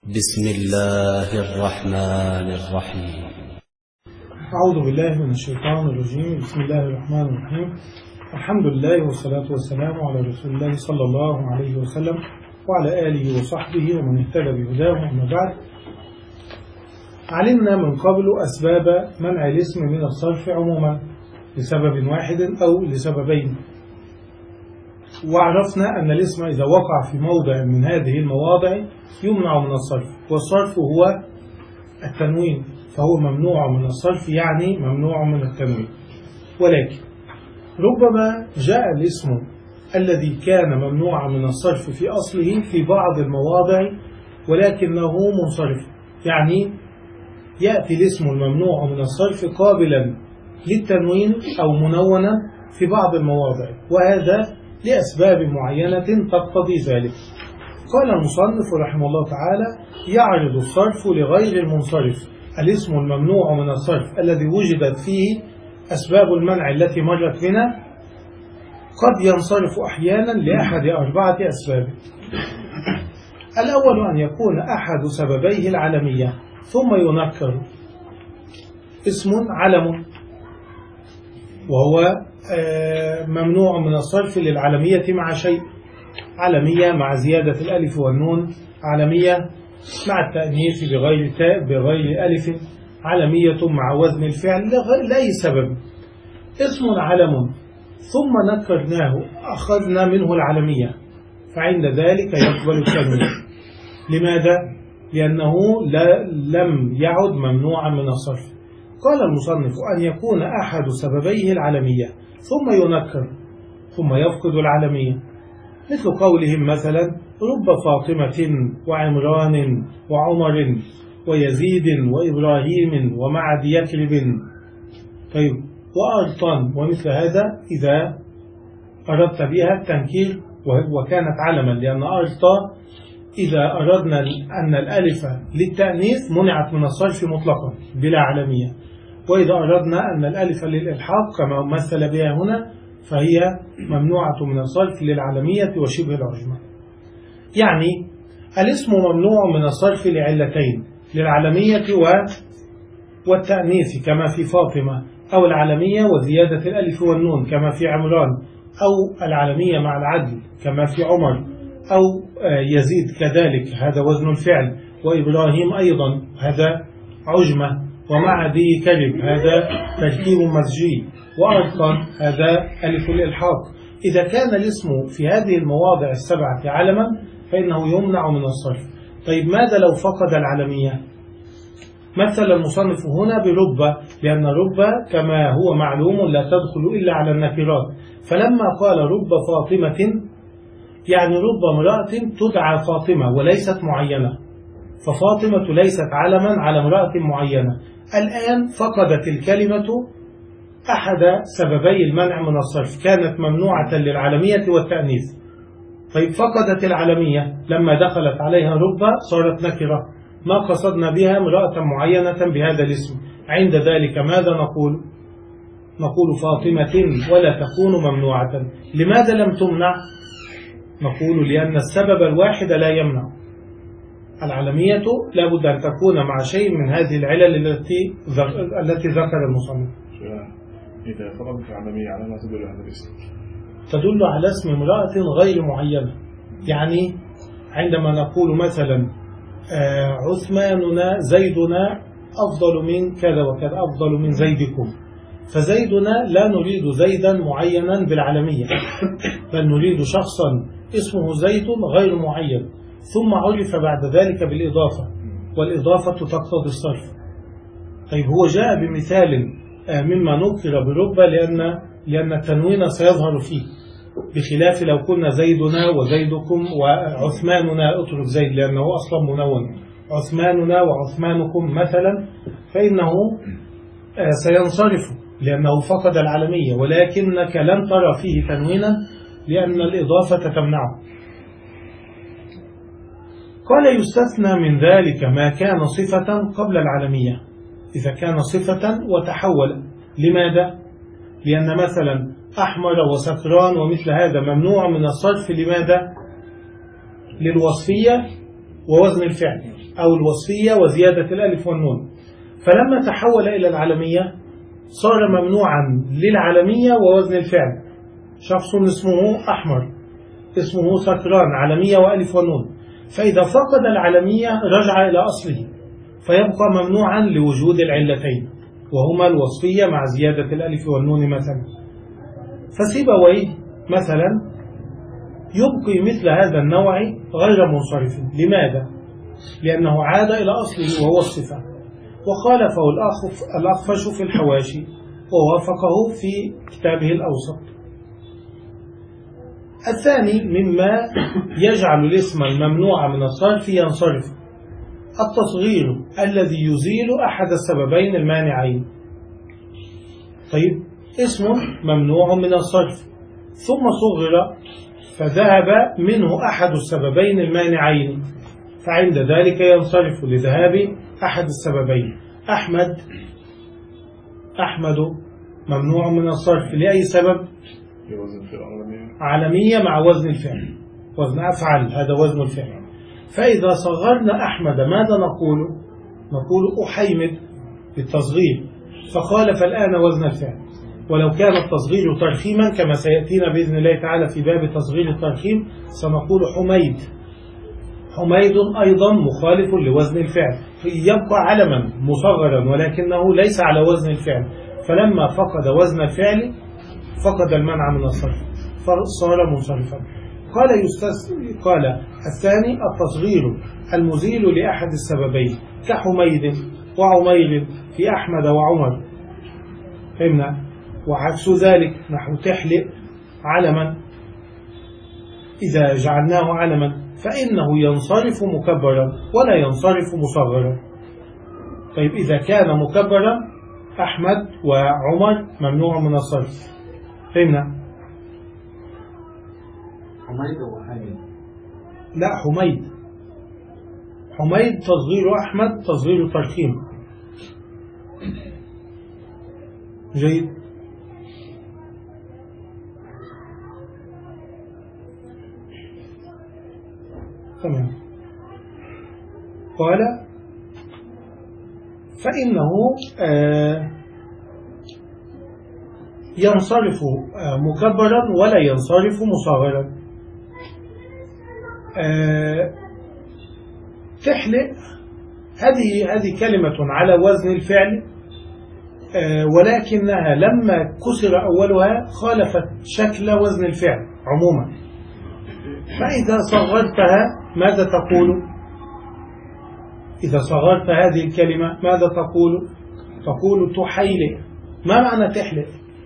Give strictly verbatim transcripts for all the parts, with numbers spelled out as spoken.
بسم الله الرحمن الرحيم. أعوذ بالله من الشيطان الرجيم. بسم الله الرحمن الرحيم. الحمد لله والصلاة والسلام على رسول الله صلى الله عليه وسلم وعلى آله وصحبه ومن اهتدى بهداه. أما بعد، علمنا من قبل أسباب منع الاسم من الصرف عموما لسبب واحد أو لسببين، وعرفنا أن الاسم إذا وقع في موضع من هذه المواضع يمنع من الصرف، والصرف هو التنوين، فهو ممنوع من الصرف، يعني ممنوع من التنوين. ولكن ربما جاء الاسم الذي كان ممنوعا من الصرف في أصله في بعض المواضع ولكنه منصرف، يعني يأتي الاسم الممنوع من الصرف قابلا للتنوين أو منونا في بعض المواضع، وهذا لأسباب معينة تقتضي ذلك. قال المصنف رحمه الله تعالى: يعرض الصرف لغير المنصرف الاسم الممنوع من الصرف الذي وجدت فيه أسباب المنع التي مرت بنا، قد ينصرف أحيانا لأحد أربعة أسباب. الأول أن يكون أحد سببيه العلمية، ثم ينكر اسم علم، وهو ممنوع من الصرف للعلمية مع شيء، علمية مع زيادة الألف والنون، علمية مع التأنيث بغير تاء بغير ألف، علمية مع وزن الفعل لأي سبب. اسم علم ثم نكرناه أخذنا منه العلمية، فعند ذلك يقبل التنوين. لماذا؟ لأنه لا لم يعد ممنوعا من الصرف. قال المصنف: أن يكون أحد سببيه العلمية ثم ينكر ثم يفقد العلمية، مثل قولهم مثلا: رب فاطمة وعمران وعمر ويزيد وإبراهيم ومعد يكرب، طيب وأرطان، ومثل هذا إذا أردت بها التنكير وكانت علما، لأن أرطا إذا أردنا أن الألف للتأنيث منعت من الصرف مطلقا بلا علمية، وإذا أردنا أن الألف للإلحاق كما مثل بها هنا فهي ممنوعة من الصرف للعلمية وشبه العجمة. يعني الاسم ممنوع من الصرف لعلتين: للعلمية والتأنيث كما في فاطمة، أو العلمية وزيادة الألف والنون كما في عمران، أو العلمية مع العدل كما في عمر، أو يزيد كذلك هذا وزن الفعل، وإبراهيم أيضا هذا عجمة، ومعد كلب هذا تركيب مزجي، وأرطان هذا ألف الإلحاق. إذا كان الاسم في هذه المواضع السبعة علما فإنه يمنع من الصرف. طيب ماذا لو فقد العلمية؟ مثل المصنف هنا برب، لأن رب كما هو معلوم لا تدخل إلا على النكرات، فلما قال رب فاطمة يعني رب امرأة تدعى فاطمة وليست معينة، ففاطمة ليست علما على امرأة معينة. الآن فقدت الكلمة أحد سببي المنع من الصرف، كانت ممنوعة للعلمية والتأنيث. طيب فقدت العلمية، لما دخلت عليها رب صارت نكرة، ما قصدنا بها امرأة معينة بهذا الاسم. عند ذلك ماذا نقول؟ نقول فاطمة ولا تكون ممنوعة. لماذا لم تمنع؟ نقول لأن السبب الواحد لا يمنع. العلمية لا بد أن تكون مع شيء من هذه العلل التي التي ذكر المصنف. إذا فقدت العلمية على ما تدل هذا الاسم؟ تدل على اسم امرأة غير معينة. يعني عندما نقول مثلا عثماننا زيدنا أفضل من كذا وكذا، أفضل من زيدكم، فزيدنا لا نريد زيدا معينا بالعلمية، بل نريد شخصا اسمه زيد غير معين، ثم عرف بعد ذلك بالإضافة، والإضافة تقتضي الصرف. طيب هو جاء بمثال مما نكر برب لأن لأن التنوين سيظهر فيه، بخلاف لو قلنا زيدنا وزيدكم وعثماننا، اترك زيد لأنه أصلا منون، عثماننا وعثمانكم مثلا، فإنه سينصرف لأنه فقد العلمية، ولكنك لن ترى فيه تنوينا لأن الإضافة تمنعه. قال: يستثنى من ذلك ما كان صفة قبل العلمية، إذا كان صفة وتحول. لماذا؟ لأن مثلا أحمر وسكران ومثل هذا ممنوع من الصرف. لماذا؟ للوصفية ووزن الفعل. أو الوصفية وزيادة الألف والنون. فلما تحول إلى العلمية صار ممنوعا للعلمية ووزن الفعل. شخص اسمه أحمر، اسمه سكران، علمية وألف والنون. فإذا فقد العلمية رجع إلى أصله فيبقى ممنوعا لوجود العلتين وهما الوصفية مع زيادة الألف والنون مثلا. فسيبويه مثلا يبقي مثل هذا النوع غير منصرف. لماذا؟ لأنه عاد إلى أصله وهو الصفة، وخالفه الأخفش في الحواشي ووافقه في كتابه الأوسط. الثاني مما يجعل الاسم الممنوع من الصرف ينصرف التصغير الذي يزيل أحد السببين المانعين. طيب، اسم ممنوع من الصرف ثم صغر فذهب منه أحد السببين المانعين، فعند ذلك ينصرف لذهاب أحد السببين. أحمد، أحمد ممنوع من الصرف لأي سبب؟ علمية مع وزن الفعل، وزن أفعل، هذا وزن الفعل. فإذا صغرنا أحمد ماذا نقول؟ نقول أحيمد بالتصغير، فخالف الآن وزن الفعل. ولو كان التصغير ترخيما كما سيأتينا بإذن الله تعالى في باب تصغير الترخيم سنقول حميد. حميد أيضا مخالف لوزن الفعل، يبقى علما مصغرا ولكنه ليس على وزن الفعل، فلما فقد وزن الفعل فقد المنع من الصرف فصار منصرفا. قال يستس... قال الثاني التصغير المزيل لأحد السببين كحميد وعمير في أحمد وعمر، فهمنا؟ وعكس ذلك نحو تحلئ علما، إذا جعلناه علما فإنه ينصرف مكبرا ولا ينصرف مصغرا. طيب، إذا كان مكبرا أحمد وعمر ممنوع من الصرف، فهمنا؟ حميد وحميد لا، حميد حميد تصغير أحمد تصغير ترخيم. جيد. تمام. قال فإنه آه ينصرف آه مكبرا ولا ينصرف مصغرا. آه تحلئ هذه هذه كلمة على وزن الفعل، آه ولكنها لما كسر أولها خالفت شكل وزن الفعل عموما. فإذا صغرتها ماذا تقول؟ إذا صغرت هذه الكلمة ماذا تقول؟ تقول تحيلئ. ما معنى تحلئ؟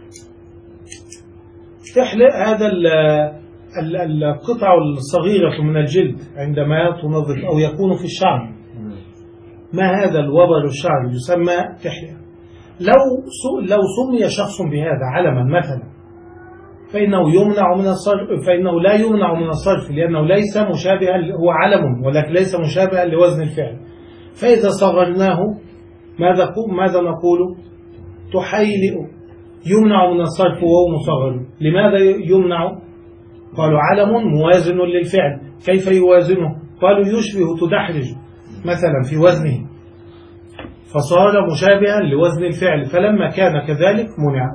تحلئ هذا القطع الصغيرة من الجلد عندما تنظف أو يكون في الشعر. ما هذا الوبر الشعر يسمى تحلئ. لو لو سمي شخص بهذا علما مثلا فإنه يمنع من الصرف، فإنه لا يمنع من الصرف لأنه ليس مشابها، هو علم ولكن ليس مشابها لوزن الفعل. فإذا صغرناه ماذا ماذا نقول؟ تحيلئ. يمنع من الصرف وهو مصغر. لماذا يمنع؟ قالوا علم موازن للفعل. كيف يوازنه؟ قالوا يشبه تدحرج مثلا في وزنه فصار مشابها لوزن الفعل، فلما كان كذلك منع.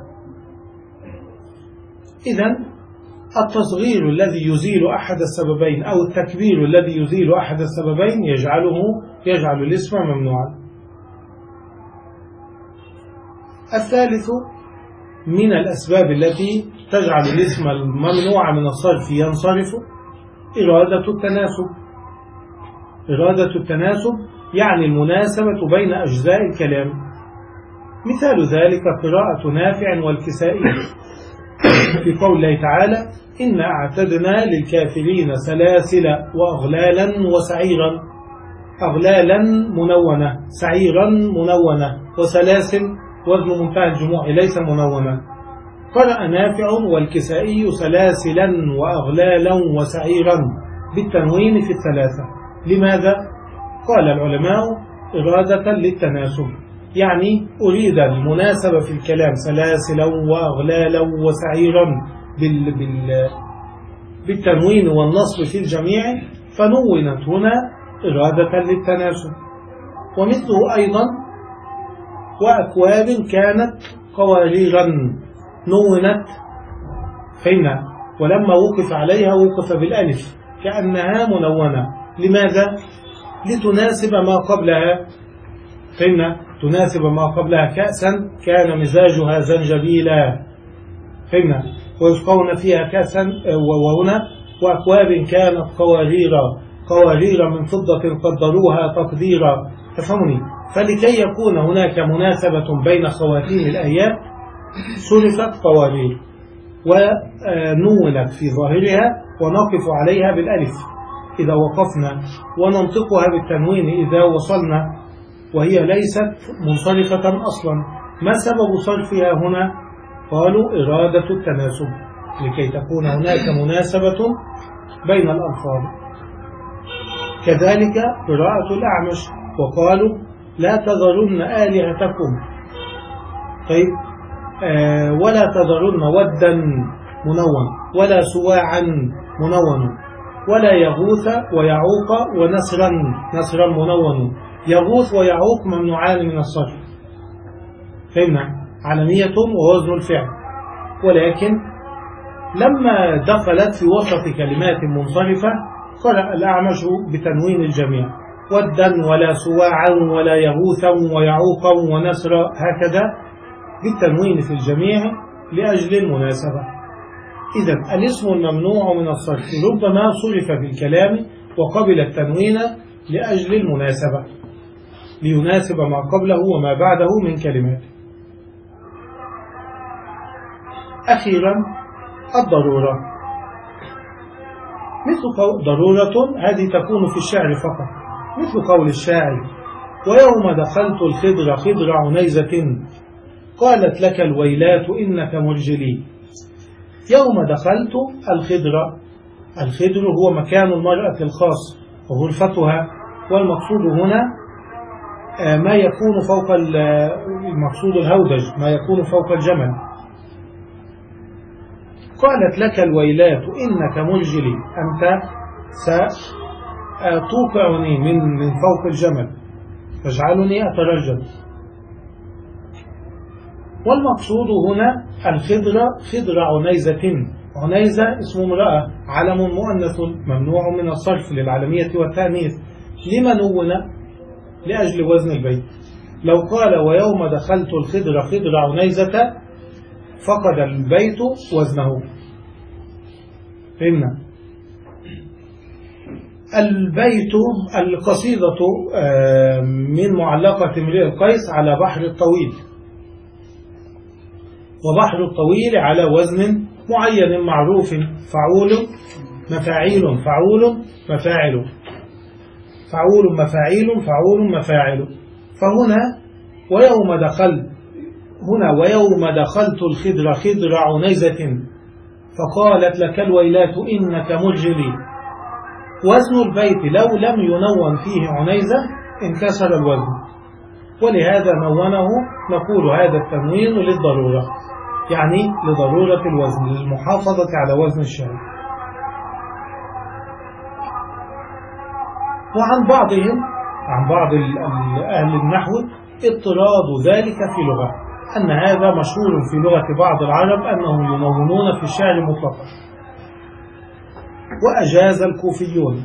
إذن التصغير الذي يزيل أحد السببين أو التكبير الذي يزيل أحد السببين يجعله يجعل الاسم ممنوعا. الثالث من الأسباب التي تجعل الاسم الممنوع من الصرف ينصرف إرادة التناسب. إرادة التناسب يعني المناسبة بين أجزاء الكلام. مثال ذلك قراءة نافع والكسائي في قول الله تعالى إنا أعتدنا للكافرين سلاسل وأغلالا وسعيرا. أغلالا منونة، سعيرا منونة، وسلاسل وزن منتهى الجموع ليس منونة. قرأ نافع والكسائي سلاسلا وأغلالا وسعيرا بالتنوين في الثلاثة. لماذا؟ قال العلماء إرادة للتناسب، يعني أريد المناسبة في الكلام سلاسلا وأغلالا وسعيرا بال بال بالتنوين والنصب في الجميع، فنونت هنا إرادة للتناسب. ومثله أيضا وأكواب كانت قواريرا نونت فإن ولما وقف عليها وقف بالألف كأنها منونة. لماذا؟ لتناسب ما قبلها، فإن تناسب ما قبلها. كأسا كان مزاجها زنجبيلا، فإن ويسقون فيها كأسا. وهنا وأكواب كانت قواريرا، قوارير من فضة قدروها تقديرا. تفهمني؟ فلكي يكون هناك مناسبة بين خواتيم الآيات صرفت قوارير ونونت في ظاهرها ونقف عليها بالألف إذا وقفنا، وننطقها بالتنوين إذا وصلنا، وهي ليست منصرفة أصلا. ما سبب صرفها هنا؟ قالوا إرادة التناسب، لكي تكون هناك مناسبة بين الألفاظ. كذلك قراءة الأعمش، وقالوا لا تذرن آلهتكم. طيب آه ولا تذرن ودا منون، ولا سواعا منون، ولا يغوث ويعوق ونسرا نسرا منون. يغوث ويعوق ممنوعان من الصرف، فهمنا؟ علمية ووزن الفعل. ولكن لما دخلت في وسط كلمات منصرفة قرأ الأعمش بتنوين الجميع، ودا ولا سواعا ولا يغوثا ويعوقا ونسرا، هكذا بالتنوين في الجميع لأجل المناسبة. إذن الاسم الممنوع من الصرف ربما صرف في الكلام وقبل التنوين لأجل المناسبة، ليناسب ما قبله وما بعده من كلمات. أخيرا الضرورة، مثل قول ضرورة، هذه تكون في الشعر فقط، مثل قول الشاعر: ويوم دخلت الخضر خضر عنيزة قالت لك الويلات إنك مرجلي. يوم دخلت الخضر، الخضر هو مكان المرأة الخاص وغرفتها، والمقصود هنا ما يكون فوق المقصود الهودج، ما يكون فوق الجمل. قالت لك الويلات إنك مرجلي، أنت ستوقعني من من فوق الجمل تجعلني أترجل. والمقصود هنا الخضر خضر عنيزة، عنيزة اسم امرأة، علم مؤنث ممنوع من الصرف للعلمية والتأنيث. لما نون؟ لأجل وزن البيت. لو قال ويوم دخلت الخضر خضر عنيزة فقد البيت وزنه. فهمنا؟ البيت القصيدة من معلقة امرئ القيس على بحر الطويل، وبحر الطويل على وزن معين معروف، فعول مفاعيل فعول مفاعل فعول مفاعيل فعول مفاعل. فهنا ويوم دخلت هنا ويوم دخلت الخضر خضر عنيزة فقالت لك الويلات إنك مرجلي. وزن البيت لو لم ينون فيه عنيزة انكسر الوزن، ولهذا نونه. نقول هذا التنوين للضرورة، يعني لضرورة الوزن، للمحافظة على وزن الشعر. وعن بعضهم عن بعض أهل النحو اضطراد ذلك في لغة، أن هذا مشهور في لغة بعض العرب أنهم ينونون في الشعر مطلقا. وأجاز الكوفيون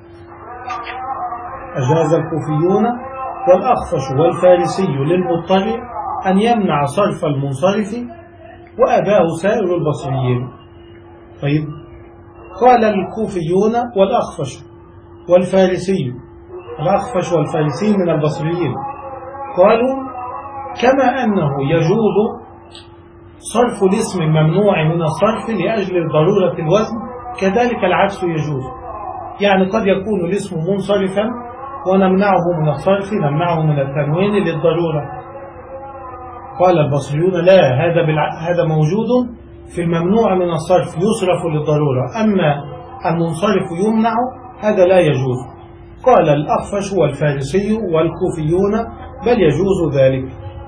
أجاز الكوفيون والأخفش والفارسي للمضطر أن يمنع صرف المنصرف، وأباه سائر البصريين. طيب، قال الكوفيون والأخفش والفارسي، الأخفش والفارسي من البصريين، قالوا كما أنه يجوز صرف الاسم الممنوع من الصرف لأجل ضرورة الوزن، كذلك العكس يجوز. يعني قد يكون الاسم منصرفا ونمنعه من الصرف، نمنعه من التنوين للضرورة. قال البصريون لا، هذا بالع... هذا موجود في الممنوع من الصرف يصرف للضرورة، أما المنصرف يمنع هذا لا يجوز. قال الأخفش والفارسي والكوفيون بل يجوز ذلك.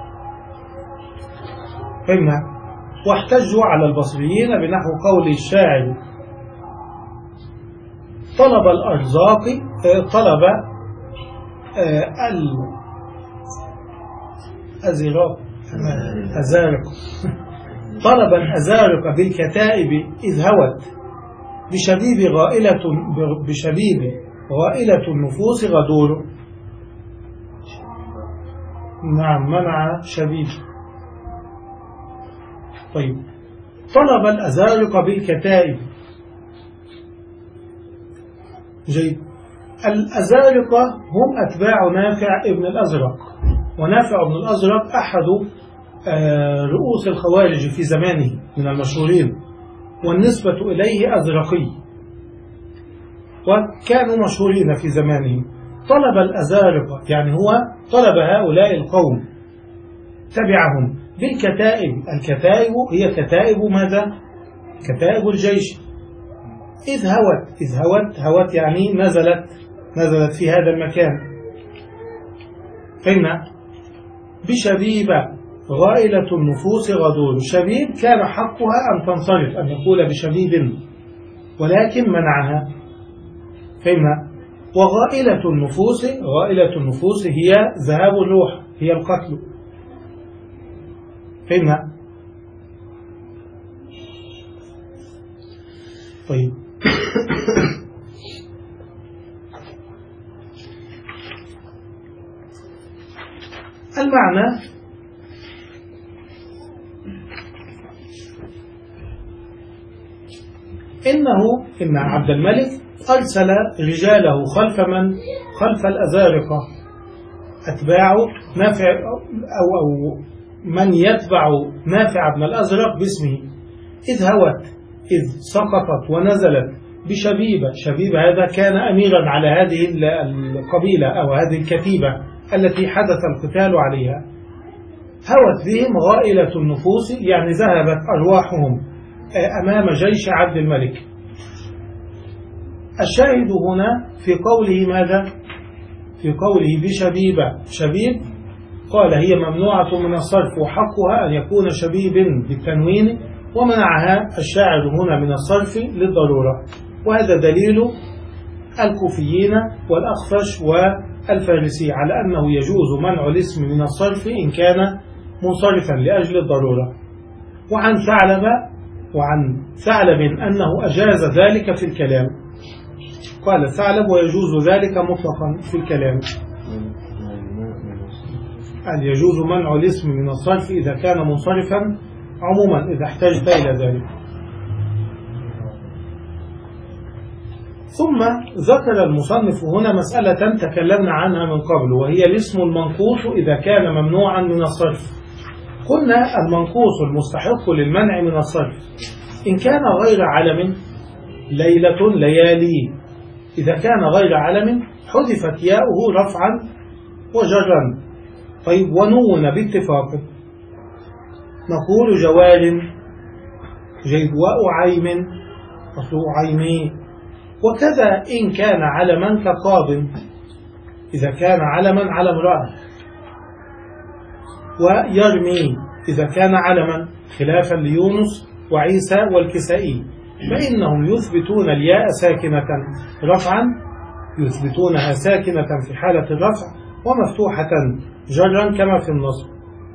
فهمنا؟ واحتجوا على البصريين بنحو قول الشاعر: طلب الأرزاق طلب الأزرق أزارق طلب الأزارق بالكتائب إذ هوت بشبيب غائلة بشبيب غائلة النفوس غدور. نعم منع شبيب. طيب طلب الأزارق بالكتائب. جيد. الأزارقة هم أتباع نافع ابن الأزرق، ونافع ابن الأزرق أحد رؤوس الخوارج في زمانه من المشهورين، والنسبة إليه أزرقي، وكانوا مشهورين في زمانه. طلب الأزارقة يعني هو طلب هؤلاء القوم تبعهم بالكتائب. الكتائب هي كتائب ماذا؟ كتائب الجيش. إذ هوت إذ هوت هوت يعني نزلت نزلت في هذا المكان. فهمنا؟ بشبيب غائلة النفوس غدور. شبيب كان حقها أن تنصرف، أن يقول بشبيب، ولكن منعها. فهمنا؟ وغائلة النفوس غائلة النفوس هي ذهاب الروح، هي القتل. فهمنا؟ طيب المعنى إنه إن عبد الملك أرسل رجاله خلف من خلف الأزارقة أتباع نافع أو, أو من يتبع نافع بن الأزرق باسمه. إذ هوت إذ سقطت ونزلت بشبيبة. شبيبة هذا كان أميرا على هذه القبيلة أو هذه الكتيبة التي حدث القتال عليها. هوت بهم غائلة النفوس يعني ذهبت أرواحهم أمام جيش عبد الملك. الشاهد هنا في قوله ماذا؟ في قوله بشبيبة. شبيب قال هي ممنوعة من الصرف، وحقها أن يكون شبيب بالتنوين، ومنعها الشاعر هنا من الصرف للضرورة. وهذا دليل الكوفيين والأخفش والفارسي على أنه يجوز منع الاسم من الصرف إن كان منصرفا لأجل الضرورة. وعن ثعلب وعن ثعلب أنه أجاز ذلك في الكلام. قال ثعلب ويجوز ذلك مطلقا في الكلام، أن يجوز منع الاسم من الصرف إذا كان منصرفا عموما إذا احتجت إلى ذلك. ثم ذكر المصنف هنا مسألة تكلمنا عنها من قبل، وهي الاسم المنقوص إذا كان ممنوعا من الصرف. قلنا المنقوص المستحق للمنع من الصرف إن كان غير علم، ليلة ليالي، إذا كان غير علم حذفت ياؤه رفعا وجرا. طيب ونون باتفاق نقول جوار. جيد. وأعيم أصل أعيمي. وكذا إن كان علما كقاض، إذا كان علما على امرأة. ويرمي إذا كان علما، خلافا ليونس وعيسى والكسائي، فإنهم يثبتون الياء ساكنة رفعا، يثبتونها ساكنة في حالة الرفع، ومفتوحة جرا كما في النصب.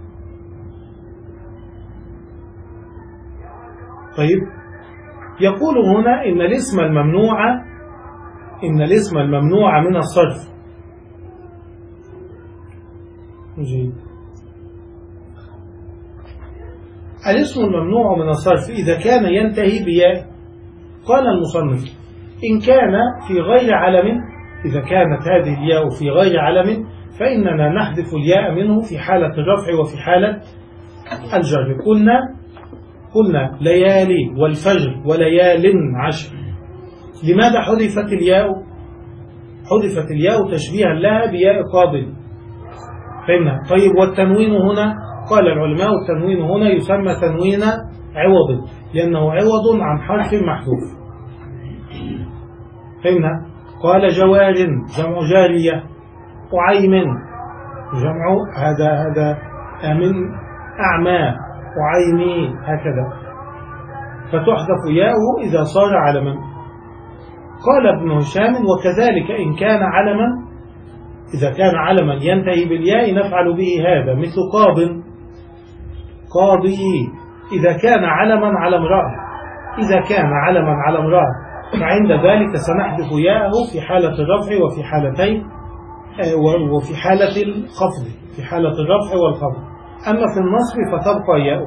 طيب يقول هنا إن الاسم الممنوع إن الاسم الممنوع من الصرف. جيد. الاسم الممنوع من الصرف إذا كان ينتهي بياء. قال المصنف إن كان في غير علم، إذا كانت هذه الياء في غير علم فإننا نحذف الياء منه في حالة الرفع وفي حالة الجر. قلنا قلنا ليالي والفجر وليال عشر. لماذا حذفت الياء؟ حذفت الياء تشبيها لها بياء قابل. فهمنا؟ طيب والتنوين هنا قال العلماء التنوين هنا يسمى تنوين عوض، لأنه عوض عن حرف محذوف. فهمنا؟ قال جوار جمع جارية، أعيم جمع هذا هذا من أعمى، أعيمي هكذا، فتحذف ياؤه إذا صار علما. قال ابن هشام وكذلك إن كان علما إذا كان علما ينتهي بالياء نفعل به هذا، مثل قاض، قاضي. إذا كان علما على امرأة، إذا كان علما على امرأة فعند ذلك سنحذف ياءه في حالة الرفع وفي حالتين، وفي حالة الخفض، في حالة الرفع والخفض. أما في النصب فتبقى ياءه.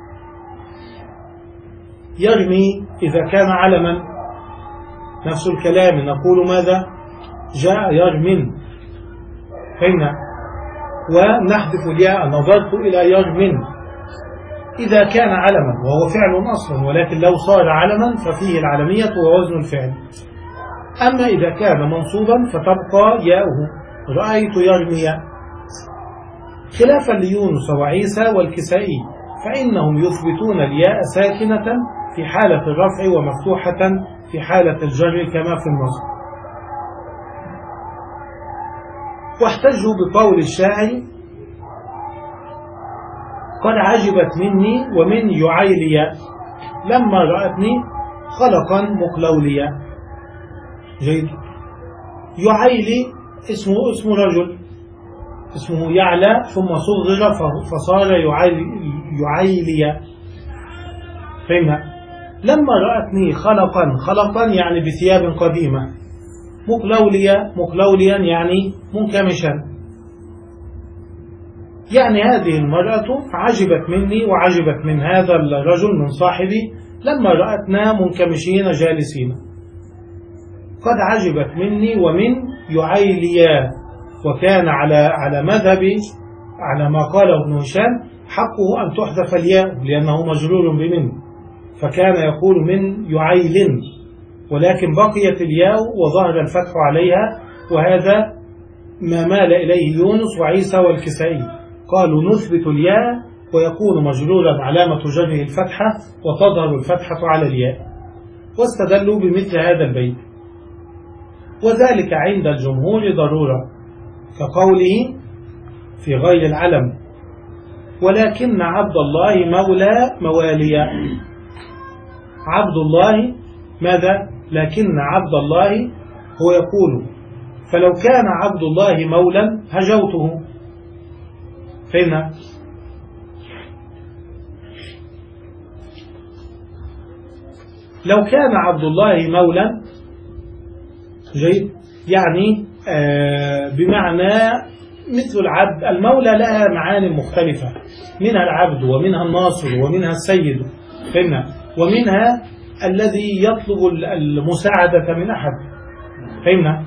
يرمي إذا كان علما نفس الكلام، نقول ماذا؟ جاء يرمن، فهمنا؟ ونحذف الياء، نظرت إلى يرمن. إذا كان علما وهو فعل أصلا، ولكن لو صار علما ففيه العلمية ووزن الفعل. أما إذا كان منصوبا فتبقى ياؤه، رأيت يرمي. خلافا ليونس وعيسى والكسائي فإنهم يثبتون الياء ساكنة في حالة الرفع ومفتوحة في حالة الجر كما في النصب. واحتجوا بقول الشاعر: قد عجبت مني ومن يعيلي لما رأتني خلقا مقلوليا. جيد. يعيلي اسمه اسم رجل، اسمه يعلى ثم صغر فصار يعيلي، فهمنا؟ لما رأتني خلقا، خلقا يعني بثياب قديمة، مقلوليا، مقلوليا يعني منكمشا. يعني هذه المرأة عجبت مني وعجبت من هذا الرجل من صاحبي لما رأتنا منكمشين جالسين. قد عجبت مني ومن يعيليا، وكان على على مذهب على ما قاله ابن هشام حقه أن تحذف الياء لأنه مجرور بمن، فكان يقول من يعيل، ولكن بقيت الياء وظهر الفتح عليها، وهذا ما مال إليه يونس وعيسى والكسائي. قالوا نثبت الياء ويكون مجرورا علامة جره الفتحة وتظهر الفتحة على الياء، واستدلوا بمثل هذا البيت. وذلك عند الجمهور ضرورة، كقوله في غير العلم: ولكن عبد الله مولى مواليا. عبد الله ماذا؟ لكن عبد الله هو يقول: فلو كان عبد الله مولا هجوته، فهمنا؟ لو كان عبد الله مولا، جيد، يعني آه بمعنى مثل العبد. المولى لها معاني مختلفة، منها العبد ومنها الناصر ومنها السيد، فهمنا؟ ومنها الذي يطلب المساعدة من أحد، فهمنا؟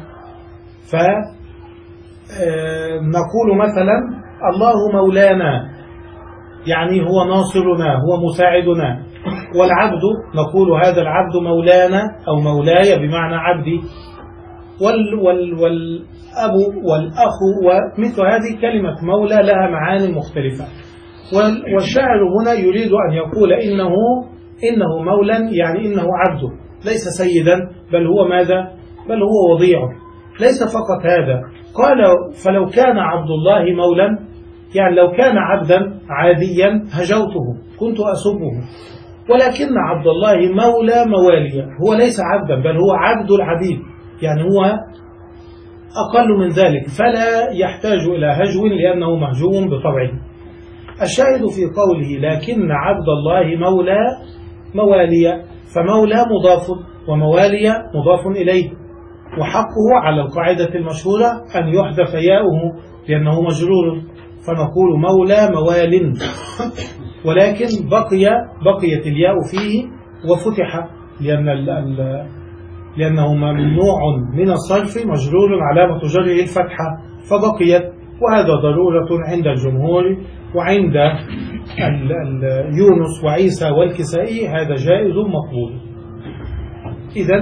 فنقول مثلا الله مولانا، يعني هو ناصرنا، هو مساعدنا. والعبد نقول هذا العبد مولانا أو مولاي بمعنى عبدي. وال وال والأب والأخ ومثل هذه كلمة مولى لها معاني مختلفة. والشاعر هنا يريد أن يقول إنه إنه مولا، يعني إنه عبده، ليس سيدا، بل هو ماذا؟ بل هو وضيعه. ليس فقط هذا، قال: فلو كان عبد الله مولا، يعني لو كان عبدا عاديا هجوته، كنت أسبه. ولكن عبد الله مولى مواليا، هو ليس عبدا بل هو عبد العبيد، يعني هو أقل من ذلك، فلا يحتاج إلى هجو لأنه مهجو بطبعه. الشاهد في قوله: لكن عبد الله مولى مواليا، فمولى مضاف ومواليا مضاف إليه، وحقه على القاعدة المشهورة أن يحذف ياؤه لأنه مجرور، فنقول مولى موال، ولكن بقي بقيت الياء فيه وفتح لأن ال ال لأنه ممنوع من الصرف مجرور علامة جره الفتحة فبقيت، وهذا ضرورة عند الجمهور. وعند ال ال يونس وعيسى والكسائي هذا جائز مقبول. إذن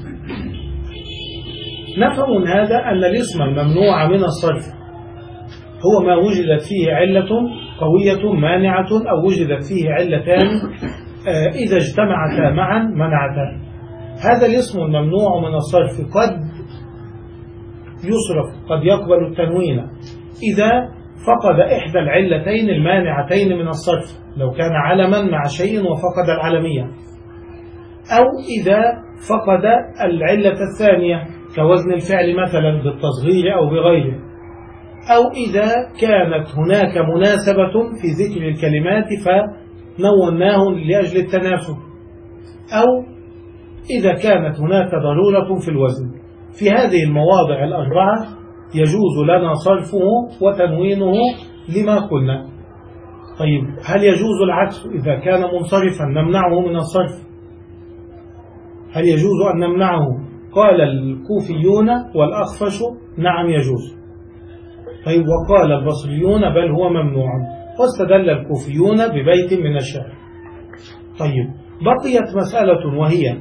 نفهم من هذا أن الاسم الممنوع من الصرف هو ما وجدت فيه علة قوية مانعة أو وجدت فيه علتان إذا اجتمعتا معا منعتا. هذا الاسم الممنوع من الصرف قد يصرف، قد يقبل التنوين إذا فقد إحدى العلتين المانعتين من الصرف، لو كان علما مع شيء وفقد العلمية، أو إذا فقد العلة الثانية كوزن الفعل مثلا بالتصغير أو بغيره، أو إذا كانت هناك مناسبة في ذكر الكلمات فنوناه لأجل التناسب، أو إذا كانت هناك ضرورة في الوزن. في هذه المواضع الأربعة يجوز لنا صرفه وتنوينه لما قلنا. طيب هل يجوز العكس؟ إذا كان منصرفا نمنعه من الصرف؟ هل يجوز أن نمنعه؟ قال الكوفيون والأخفش نعم يجوز. طيب وقال البصريون بل هو ممنوع، واستدل الكوفيون ببيت من الشعر. طيب بقيت مسألة وهي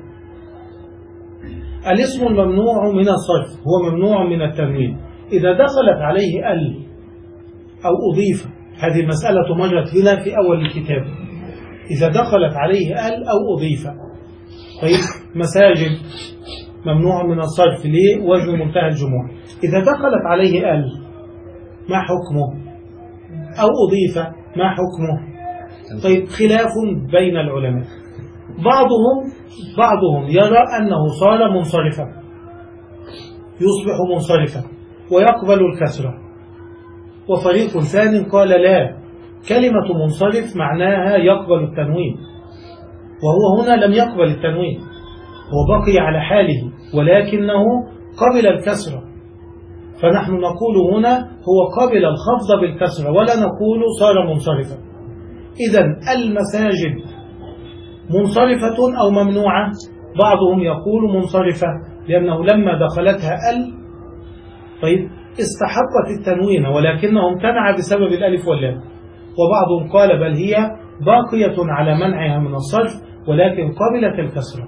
الاسم الممنوع من الصرف هو ممنوع من التنوين إذا دخلت عليه ال أو أضيف. هذه المسألة مرت هنا في أول الكتاب. إذا دخلت عليه ال أو أضيف. طيب مساجد ممنوع من الصرف ليه؟ وزن منتهى الجموع. إذا دخلت عليه ال ما حكمه؟ أو أضيف ما حكمه؟ طيب خلاف بين العلماء. بعضهم بعضهم يرى أنه صار منصرفا، يصبح منصرفا ويقبل الكسرة، وفريق ثاني قال لا، كلمة منصرف معناها يقبل التنوين، وهو هنا لم يقبل التنوين، هو بقي على حاله ولكنه قبل الكسرة. فنحن نقول هنا هو قبل الخفض بالكسرة ولا نقول صار منصرفا. إذن المساجد منصرفة أو ممنوعة؟ بعضهم يقول منصرفة لأنه لما دخلتها ال طيب استحقت التنوين ولكنه امتنع بسبب الألف واللام. وبعضهم قال بل هي باقية على منعها من الصرف ولكن قبلت الكسرة.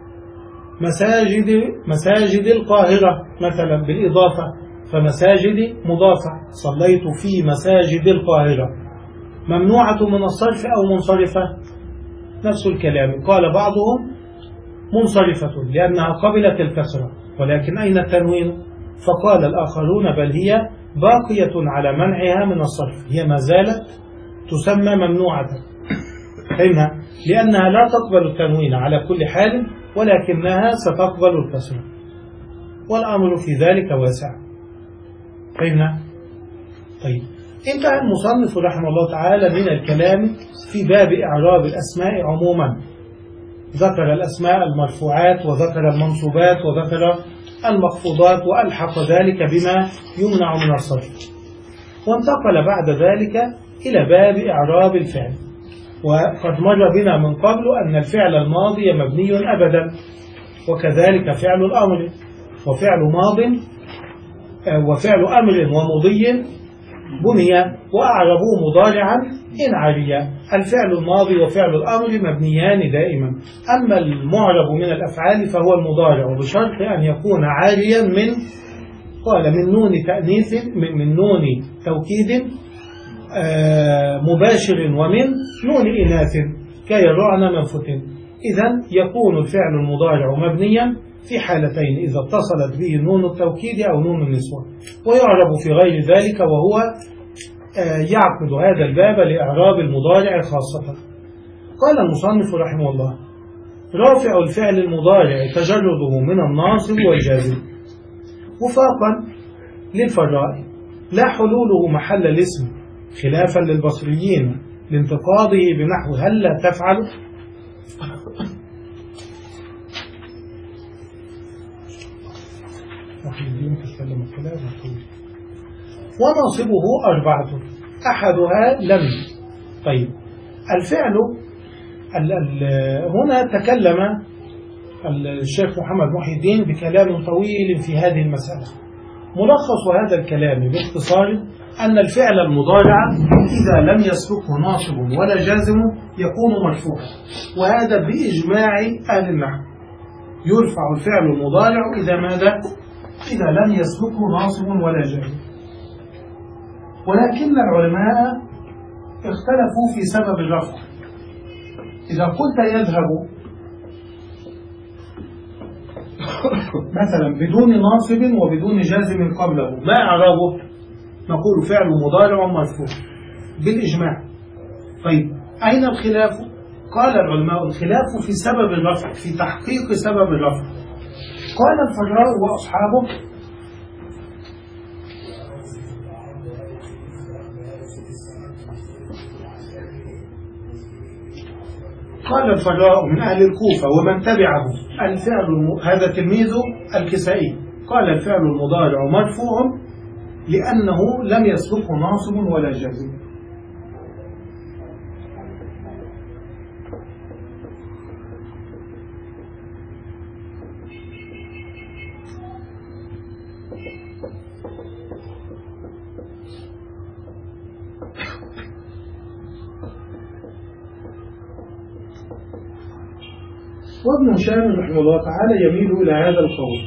مساجد مساجد القاهرة مثلا بالإضافة، فمساجد مضافة، صليت في مساجد القاهرة، ممنوعة من الصرف أو منصرفة؟ نفس الكلام، قال بعضهم منصرفة لأنها قبلت الكسرة ولكن أين التنوين؟ فقال الآخرون بل هي باقية على منعها من الصرف، هي ما زالت تسمى ممنوعة فإنها لأنها لا تقبل التنوين على كل حال ولكنها ستقبل الكسرة، والأمر في ذلك واسع. فهمنا؟ طيب انتهى المصنف رحمه الله تعالى من الكلام في باب إعراب الأسماء عموما، ذكر الأسماء المرفوعات وذكر المنصوبات وذكر المخفوضات وألحق ذلك بما يمنع من الصرف، وانتقل بعد ذلك إلى باب إعراب الفعل. وقد مر بنا من قبل أن الفعل الماضي مبني أبدا، وكذلك فعل الأمر، وفعل ماض وفعل أمر ومضي بني وأعربوه مضارعا إن عاريا. الفعل الماضي وفعل الأمر مبنيان دائما، أما المعرب من الأفعال فهو المضارع بشرط أن يكون عاريا من قال من نون تأنيث من, من نون توكيد آه مباشر ومن نون إناث كي يرعن منفت. إذن يكون الفعل المضارع مبنيا في حالتين، إذا اتصلت به نون التوكيد أو نون النسوة، ويعرب في غير ذلك، وهو آه يعقد هذا الباب لإعراب المضارع خاصة. قال المصنف رحمه الله رافع الفعل المضارع تجرده من الناصب والجازم وفاقا للفراء لا حلوله محل الاسم، خلافا للبصريين لانتقاضه بنحو هل لا تفعل. وناصبه أربعة أحدها لم. طيب الفعل ال ال هنا تكلم الشيخ محمد محي الدين بكلام طويل في هذه المسألة. ملخص هذا الكلام باختصار أن الفعل المضارع إذا لم يسبقه ناصب ولا جازم يكون مرفوعا، وهذا بإجماع أهل النحو. يرفع الفعل المضارع إذا ماذا؟ إذا لم يسبقه ناصب ولا جازم. ولكن العلماء اختلفوا في سبب الرفع. إذا قلت يذهب مثلا بدون ناصب وبدون جازم قبله ما إعرابه؟ نقول فعل مضارع مرفوع بالإجماع. طيب أين الخلاف؟ قال العلماء الخلاف في سبب الرفع، في تحقيق سبب الرفع. قال الفراء وأصحابه قال الفراء من أهل الكوفة ومن تبعه الفعل الم... هذا تلميذه الكسائي، قال الفعل المضارع مرفوع لأنه لم يسبقه ناصب ولا جازم. وابن هشام رحمه الله تعالى يميل إلى هذا القول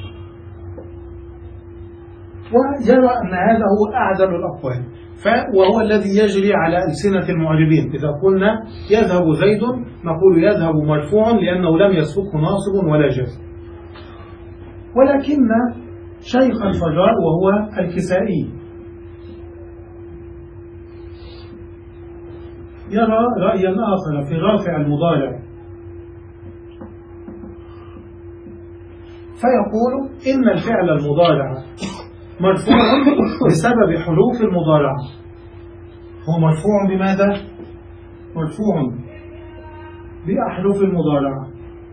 ويرى أن هذا هو أعدل الأقوال، وهو الذي يجري على ألسنة المعربين. إذا قلنا يذهب زيد نقول يذهب مرفوع لأنه لم يسبقه ناصب ولا جازم. ولكن شيخ الفراء وهو الكسائي يرى رأيا آخر في رافع المضارع، فيقول إن الفعل المضارع مرفوع بسبب حروف المضارعة. هو مرفوع بماذا؟ مرفوع بأحرف المضارعة.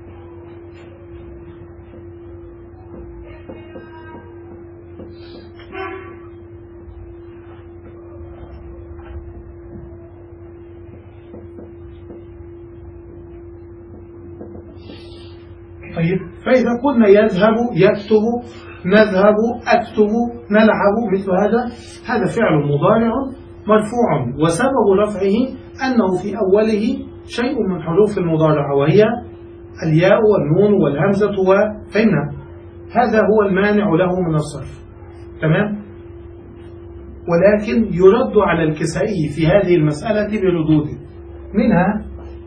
طيب، فإذا قلنا يذهب، يكتب، نذهب، أكتب، نلعب، مثل هذا هذا فعل مضارع مرفوع، وسبب رفعه أنه في أوله شيء من حروف المضارعة وهي الياء والنون والهمزة وفهمنا، هذا هو المانع له من الصرف. تمام؟ ولكن يرد على الكسائي في هذه المسألة بردود، منها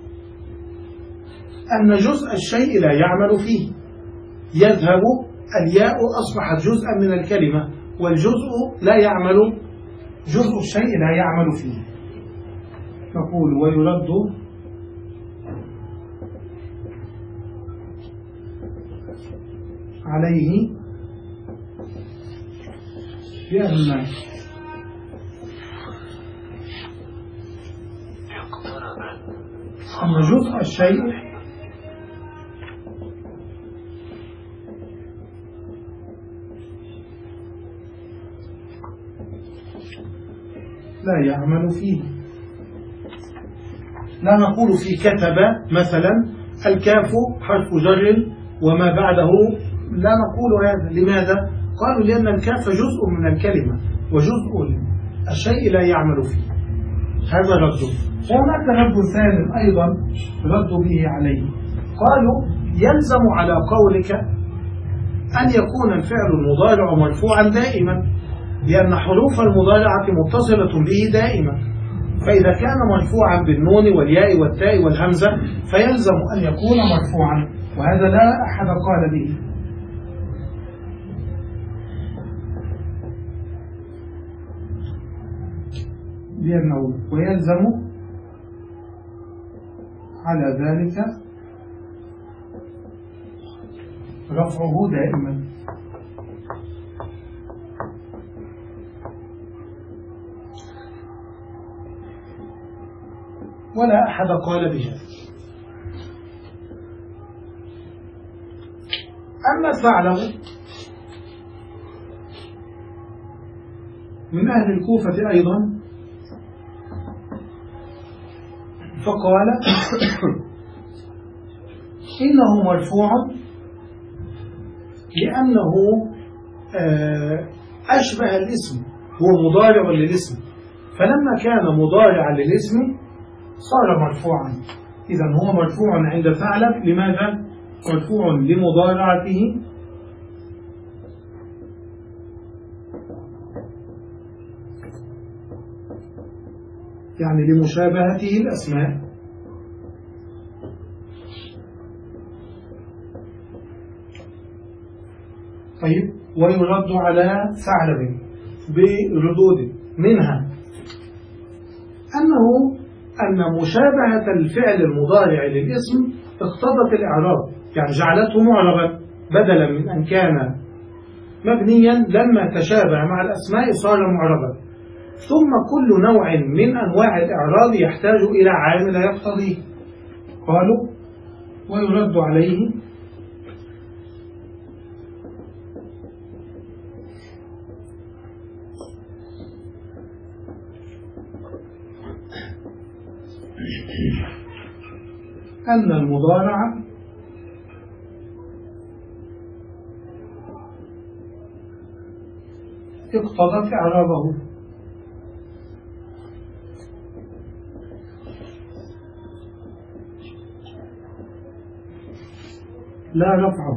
أن جزء الشيء لا يعمل فيه. يذهب، الياء أصبحت جزءا من الكلمة، والجزء لا يعمل، جزء الشيء لا يعمل فيه. نقول ويرد عليه بأن أن جزء الشيء لا يعمل فيه. لا نقول في كتب مثلا الكاف حرف جر وما بعده، لا نقول هذا. لماذا؟ قالوا لأن الكاف جزء من الكلمة وجزء الشيء لا يعمل فيه. هذا رد. وهناك رد ثاني أيضا رد به عليه، قالوا يلزم على قولك أن يكون الفعل المضارع مرفوعا دائما، لأن حروف المضارعة متصلة به دائما، فإذا كان مرفوعا بالنون والياء والتاء والهمزة فيلزم أن يكون مرفوعا، وهذا لا أحد قال به. لأنه ويلزم على ذلك رفعه دائما. ولا أحد قال بهذا. أما فاعلموا من أهل الكوفة أيضا فقال إنه مرفوع لأنه أشبه الاسم، هو مضارع للاسم، فلما كان مضارعا للاسم صار مرفوعا. إذن هو مرفوع عند ثعلب. لماذا؟ مرفوع لمضارعته يعني لمشابهته الأسماء. طيب، ويرد على ثعلب بردود، منها أنه أن مشابهة الفعل المضارع للاسم اقتضت الإعراب، يعني جعلته معربا بدلا من أن كان مبنيا، لما تشابه مع الأسماء صار معربا. ثم كل نوع من أنواع الإعراب يحتاج إلى عامل يقتضيه، قالوا ويرد عليه أن المضارع اقتضت إعرابه لا رفعه.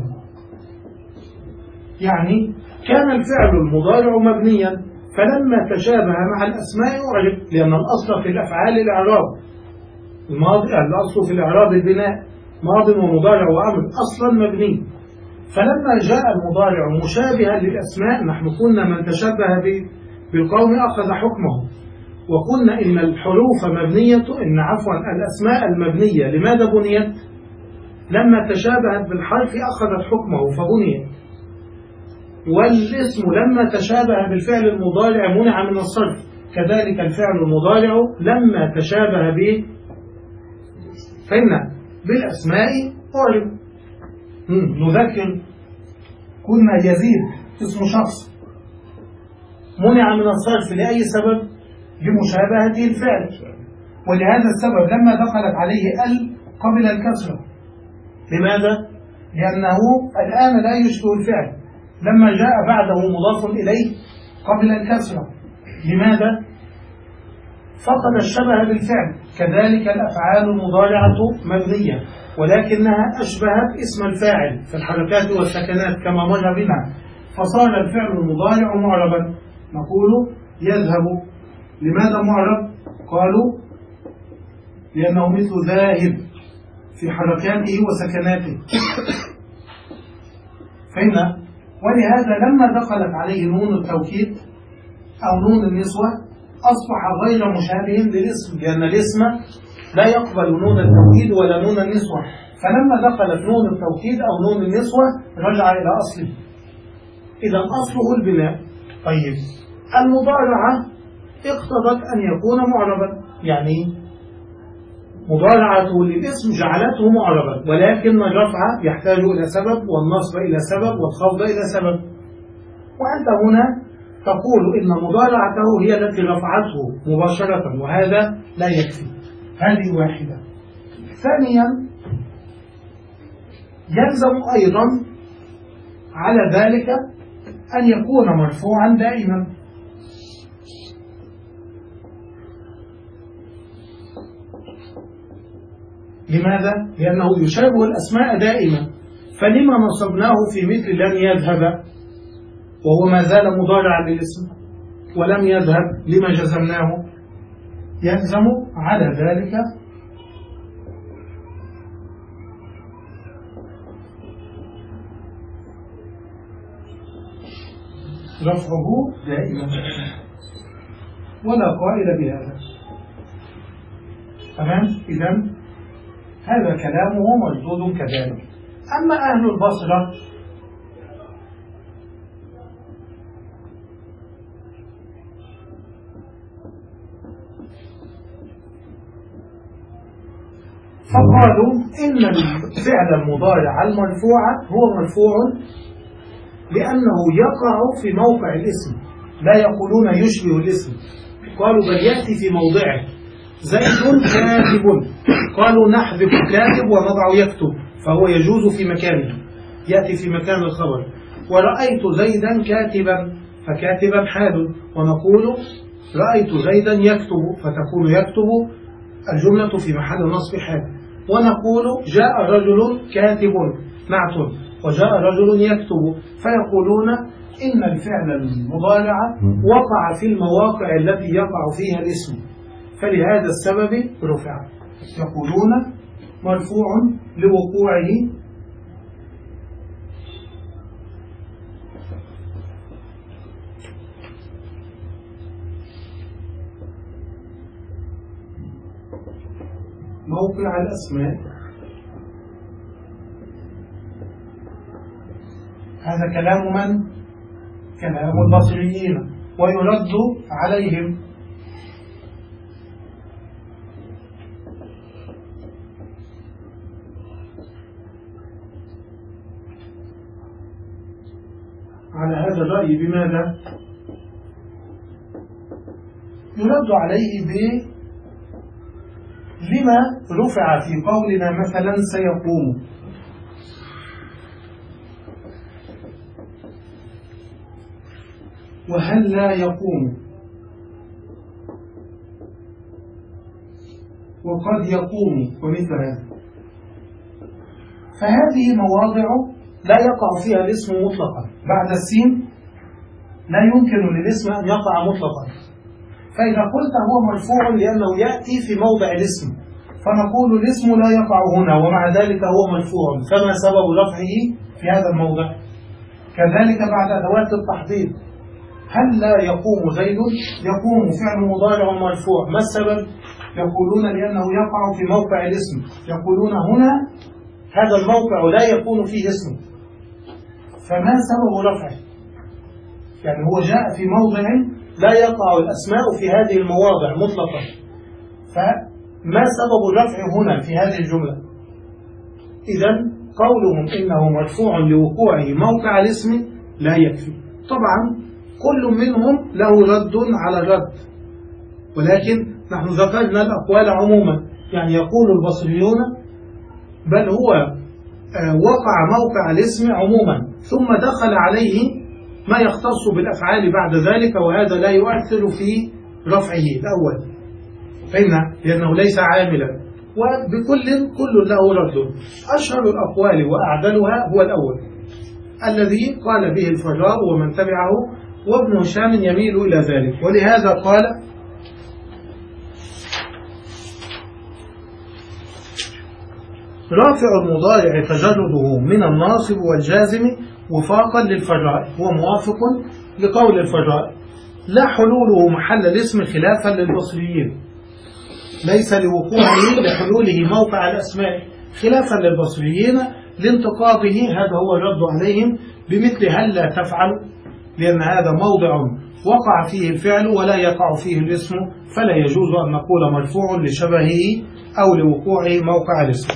يعني كان الفعل المضارع مبنيا فلما تشابه مع الأسماء أعرب، لأن الأصل في الأفعال الإعراب، الماضي الأصل في الإعراب البناء، ماض ومضارع وأمر أصلا مبني. فلما جاء المضارع مشابها للأسماء، نحن قلنا من تشبه بالقوم أخذ حكمه، وقلنا إن الحروف مبنية، إن عفوا الأسماء المبنية لماذا بنيت؟ لما تشابهت بالحرف أخذت حكمه فبنيت. والاسم لما تشابه بالفعل المضارع منع من الصرف، كذلك الفعل المضارع لما تشابه به فإن بالأسماء أعرب. نذكر كنا يزيد اسم شخص منع من الصرف لأي سبب؟ لمشابهته الفعل، ولهذا السبب لما دخلت عليه ال قبل الكسرة. لماذا؟ لأنه الآن لا يشبه الفعل، لما جاء بعده مضاف إليه قبل الكسرة. لماذا؟ فقد الشبه بالفعل. كذلك الأفعال المضارعة مبنية ولكنها أشبهت اسم الفاعل في الحركات والسكنات كما مر بنا، فصار الفعل المضارع معربا. نقول يذهب. لماذا معرب؟ قالوا لأنه مثل ذاهب في حركاته وسكناته. فهنا ولهذا لما دخلت عليه نون التوكيد أو نون النسوة أصبح غير مشابه للاسم، لأن الاسم لا يقبل نون التوكيد ولا نون النسوة. فلما دخلت نون التوكيد أو نون النسوة رجع إلى أصله. إذا أصله البناء. طيب المضارعة اقتضت أن يكون معربا، يعني مضارعته للاسم جعلته معربا، ولكن الرفع يحتاج إلى سبب، والنصب إلى سبب، والخفض إلى سبب. وأنت هنا تقول إن مضارعته هي التي رفعته مباشرة، وهذا لا يكفي. هذه واحدة. ثانيا يلزم أيضا على ذلك أن يكون مرفوعا دائما. لماذا؟ لأنه يشابه الأسماء دائما، فلما نصبناه في مثل لن يذهب وهو ما زال مضارعا للاسم، ولم يذهب لما جزمناه؟ يلزم على ذلك رفعه دائما، ولا قائل بهذا. تمام؟ إذن هذا كلامه مردود كذلك. أما أهل البصرة فقالوا إن الفعل المضارع المرفوع هو مرفوع لأنه يقع في موقع الاسم، لا يقولون يشبه الاسم، قالوا بل يأتي في موضعه. زيد كاتب، قالوا نحذف كاتب ونضع يكتب، فهو يجوز في مكانه، يأتي في مكان الخبر. ورأيت زيدا كاتبا، فكاتبا حال، ونقول رأيت زيدا يكتب، فتكون يكتب الجملة في محل نصب حال. ونقول جاء رجل كاتب نعت، وجاء رجل يكتب، فيقولون إن الفعل المضارع وقع في المواقع التي يقع فيها الاسم، فلهذا السبب رفع. يقولون مرفوع لوقوعه موقع الأسماء. هذا كلام من؟ كلام البصريين، ويرد عليهم. هذا الرأي بماذا؟ يرد عليه ب لما رفع في قولنا مثلا سيقوم، وهل لا يقوم، وقد يقوم، ومثل هذا. فهذه مواضع لا يقع فيها الاسم مطلقا. بعد السين لا يمكن للاسم أن يقع مطلقا. فإذا قلت هو مرفوع لأنه يأتي في موضع الاسم، فنقول الاسم لا يقع هنا ومع ذلك هو مرفوع، فما سبب رفعه في هذا الموضع؟ كذلك بعد أدوات التحضير، هل لا يقوم زيد؟ يقوم فعل مضارع مرفوع، ما السبب؟ يقولون لأنه يقع في موقع الاسم، يقولون هنا هذا الموقع لا يكون فيه اسم، فما سبب رفعه؟ يعني هو جاء في موضع لا يقع الأسماء في هذه المواضع مطلقا، فما سبب الرفع هنا في هذه الجملة؟ إذن قولهم إنه مرفوع لوقوعه موقع الاسم لا يكفي. طبعا كل منهم له رد على الرد، ولكن نحن ذكرنا الأقوال عموما. يعني يقول البصريون بل هو وقع موقع الاسم عموما ثم دخل عليه ما يختص بالأفعال بعد ذلك، وهذا لا يؤثر في رفعه الأول، فإن لأنه ليس عاملا. وبكل كل له رد. أشهر الأقوال وأعدلها هو الأول الذي قال به الفراء ومن تبعه، وابن هشام يميل إلى ذلك، ولهذا قال رافع المضارع تجرده من الناصب والجازم وفاقا للفراء، هو موافق لقول الفراء، لا حلوله محل الاسم خلافا للبصريين، ليس لوقوعه لحلوله موقع الأسماء خلافا للبصريين لانتقاضه. هذا هو الرد عليهم بمثل هل لا تفعل، لأن هذا موضع وقع فيه الفعل ولا يقع فيه الاسم، فلا يجوز أن نقول مرفوع لشبهه أو لوقوعه موقع الاسم.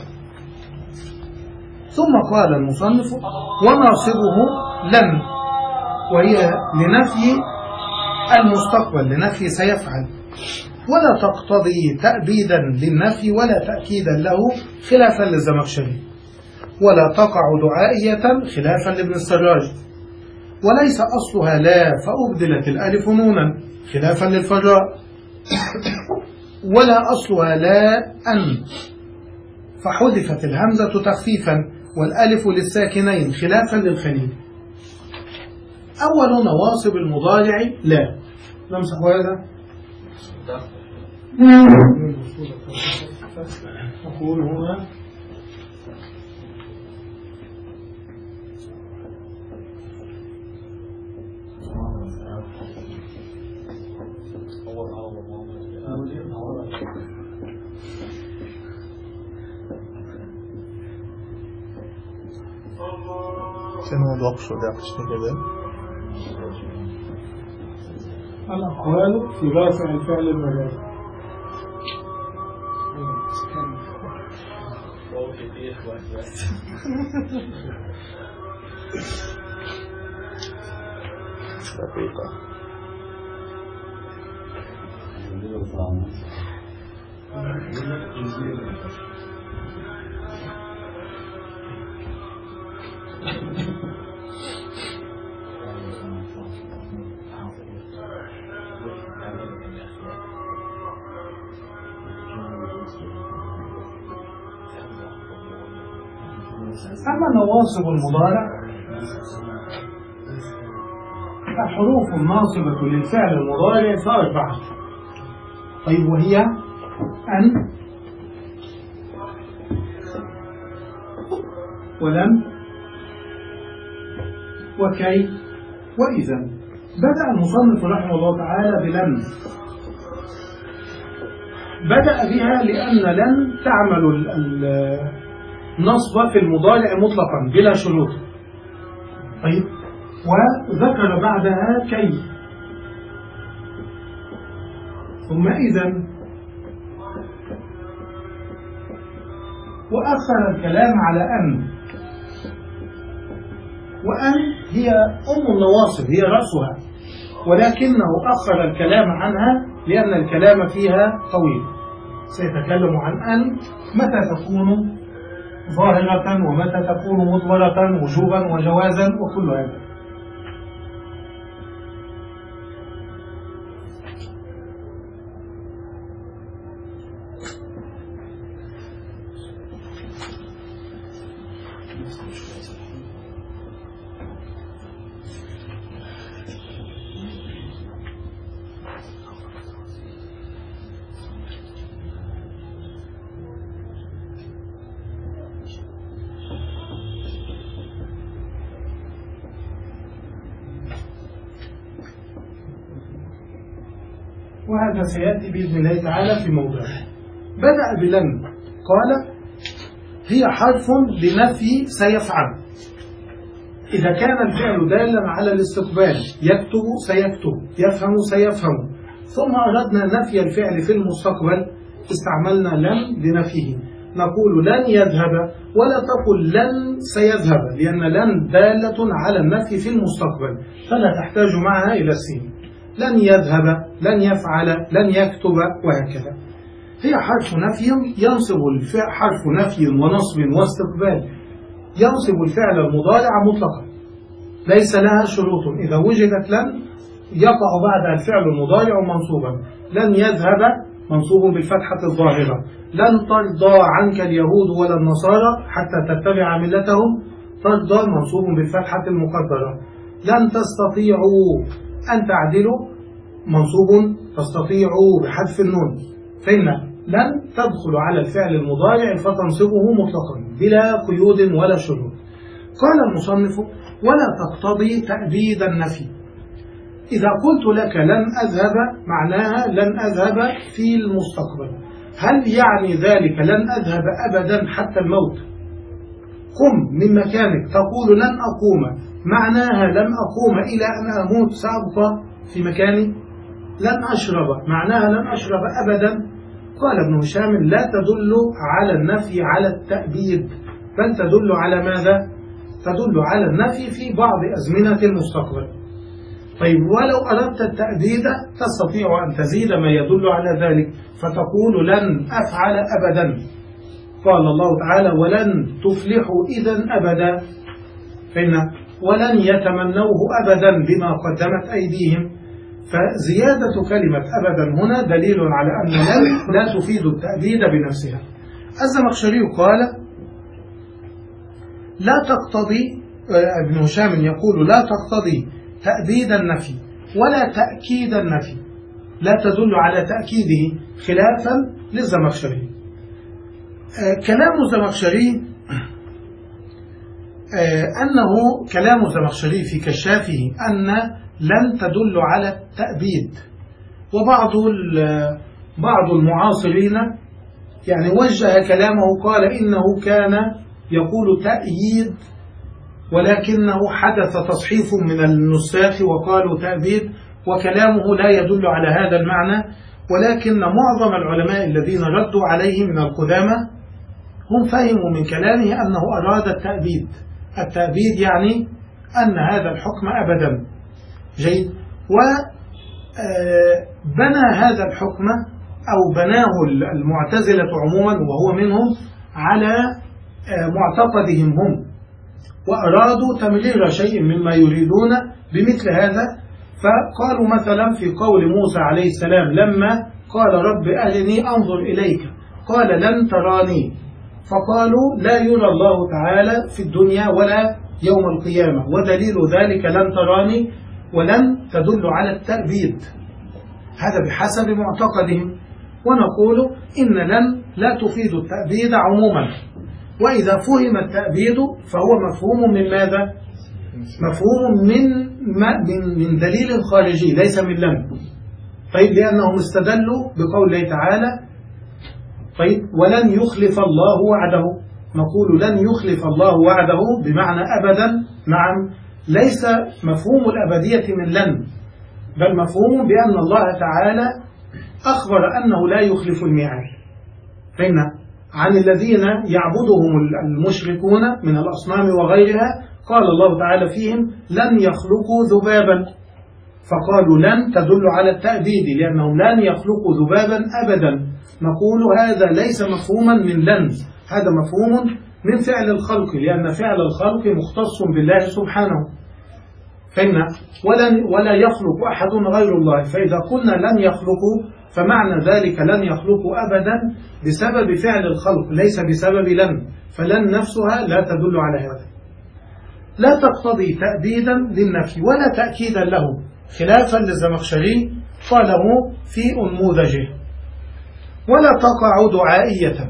ثم قال المصنف وناصبه لن، وهي لنفي المستقبل، لنفي سيفعل، ولا تقتضي تأبيدا للنفي ولا تأكيدا له خلافا للزمخشري، ولا تقع دعائية خلافا لابن السراج، وليس أصلها لا فأبدلت الألف نونا خلافا للفراء، ولا أصلها لا أن فحذفت الهمزة تخفيفا والألف للساكنين خلافا للخليل. أول نواصب المضارع لا، نمسح هذا أقول هنا سنود وقش وداقشني كذا الأقوال في رافع الفعل المضارع. دقيقة أما نواصب المضارع الحروف الناصبة للفعل المضارع فأربعة. طيب وهي أن ولم وكي وإذا. بدأ المصنف رحمه الله تعالى بلن، بدأ بها لأن لن تعمل النصب في المضارع مطلقا بلا شروط. طيب وذكر بعدها كي ثم إذا، وأخر الكلام على أن، وأن هي أم النواصب، هي رأسها، ولكنه أخر الكلام عنها لأن الكلام فيها طويل. سيتكلم عن أن متى تكون ظاهرة ومتى تكون مضمرة وجوبا وجوازا وكل هذا. وهذا سيأتي بإذن الله تعالى في موضعه. بدأ بلن، قال هي حرف لنفي سيفعل. إذا كان الفعل دالا على الاستقبال، يكتب سيكتب، يفهم سيفهم، ثم أردنا نفي الفعل في المستقبل استعملنا لن لنفيه. نقول لن يذهب ولا تقل لن سيذهب، لأن لن دالة على النفي في المستقبل فلا تحتاج معها إلى السين. لن يذهب، لن يفعل، لن يكتب، وهكذا. هي حرف نفي ينصب الفعل، حرف نفي ونصب واستقبال، ينصب الفعل المضارع مطلقا ليس لها شروط. إذا وجدت لن يقع بعدها الفعل المضارع منصوبا. لن يذهب منصوب بالفتحة الظاهرة. لن ترضى عنك اليهود ولا النصارى حتى تتبع ملتهم، ترضى منصوب بالفتحة المقدرة. لن تستطيعوا أن تعدلوا منصوب تستطيعوا بحذف النون. فإن لن تدخل على الفعل المضارع فتنصبه مطلقا بلا قيود ولا شروط. قال المصنف ولا تقتضي تأبيد النفي. إذا قلت لك لن أذهب معناها لن أذهب في المستقبل. هل يعني ذلك لن أذهب أبدا حتى الموت؟ قم من مكانك تقول لن أقوم معناها لن أقوم إلى أن أموت، سأبقى في مكاني. لن أشرب معناها لن أشرب أبدا. قال ابن هشام لا تدل على النفي على التأبيد، بل تدل على ماذا؟ تدل على النفي في بعض أزمنة المستقبل. طيب ولو أردت التأبيد تستطيع أن تزيد ما يدل على ذلك فتقول لن أفعل أبدا. قال الله تعالى ولن تفلحوا إذا أبدا، فإن ولن يتمنوه أبدا بما قدمت أيديهم. فزيادة كلمة أبدا هنا دليل على أن لن لا تفيد التأبيد بنفسها. الزمخشري قال لا تقتضي، ابن هشام يقول لا تقتضي تأبيد النفي ولا تأكيد النفي، لا تدل على تأكيده خلافا للزمخشري. كلام الزمخشري أنه كلام الزمخشري في كشافه أن لن تدل على التأبيد. وبعض بعض المعاصرين يعني وجه كلامه قال إنه كان يقول تأييد ولكنه حدث تصحيف من النساخ وقالوا تأبيد، وكلامه لا يدل على هذا المعنى. ولكن معظم العلماء الذين ردوا عليه من القدامى هم فهموا من كلامه أنه أراد التأبيد. التأبيد يعني أن هذا الحكم أبدا. جيد. وبنى هذا الحكم أو بناه المعتزلة عموما وهو منهم على معتقدهم هم، وأرادوا تمرير شيء مما يريدون بمثل هذا. فقالوا مثلا في قول موسى عليه السلام لما قال رب أرني أنظر إليك قال لن تراني، فقالوا لا يرى الله تعالى في الدنيا ولا يوم القيامة، ودليل ذلك لن تراني ولن تدل على التأبيد. هذا بحسب معتقدهم. ونقول إن لن لا تفيد التأبيد عموما، وإذا فهم التأبيد فهو مفهوم من ماذا؟ مفهوم من من من دليل خارجي ليس من لن. طيب لأنهم استدلوا بقوله تعالى طيب ولن يخلف الله وعده. نقول لن يخلف الله وعده بمعنى أبدا. نعم، ليس مفهوم الأبدية من لن، بل مفهوم بأن الله تعالى أخبر أنه لا يخلف الميعاد. فإن عن الذين يعبدهم المشركون من الأصنام وغيرها قال الله تعالى فيهم لن يخلقوا ذبابا، فقالوا لن تدل على التأبيد لأنهم لن يخلقوا ذبابا أبدا. نقول هذا ليس مفهوما من لن، هذا مفهوم من فعل الخلق، لأن فعل الخلق مختص بالله سبحانه، فإن ولن ولا يخلق أحد غير الله. فإذا قلنا لن يخلقوا فمعنى ذلك لن يخلقوا أبدا بسبب فعل الخلق ليس بسبب لن، فلن نفسها لا تدل على هذا، لا تقتضي تأبيدا للنفي ولا تأكيدا له، خلافا للزمخشري قاله في أنموذجه. ولا تقع دعائية،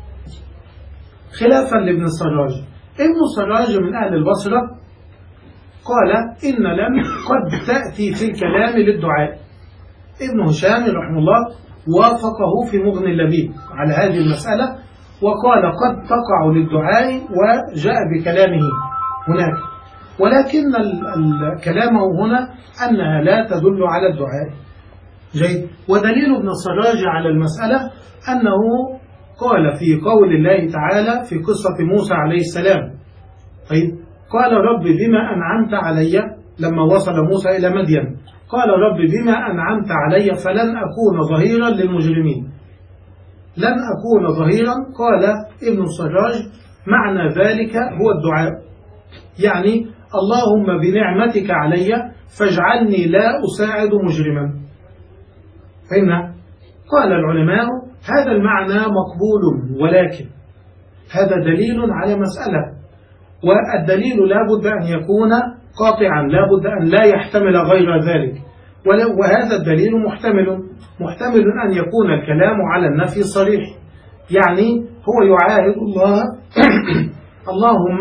خلافا لابن السراج. ابن السراج من أهل البصرة قال إن لم قد تأتي في الكلام للدعاء. ابن هشام رحمه الله وافقه في مغني اللبيب على هذه المسألة، وقال قد تقع للدعاء وجاء بكلامه هناك، ولكن الكلام هنا أنها لا تدل على الدعاء. جيد. ودليل ابن السراج على المسألة أنه قال في قول الله تعالى في قصة موسى عليه السلام، طيب قال رب بما أنعمت علي لما وصل موسى إلى مدين، قال رب بما أنعمت علي فلن أكون ظهيرا للمجرمين. لن أكون ظهيرا، قال ابن السراج معنى ذلك هو الدعاء، يعني اللهم بنعمتك علي فاجعلني لا أساعد مجرما. فإن قال العلماء هذا المعنى مقبول، ولكن هذا دليل على مسألة، والدليل لا بد أن يكون قاطعا، لا بد أن لا يحتمل غير ذلك، وهذا الدليل محتمل محتمل أن يكون الكلام على النفي الصريح، يعني هو يعاهد الله اللهم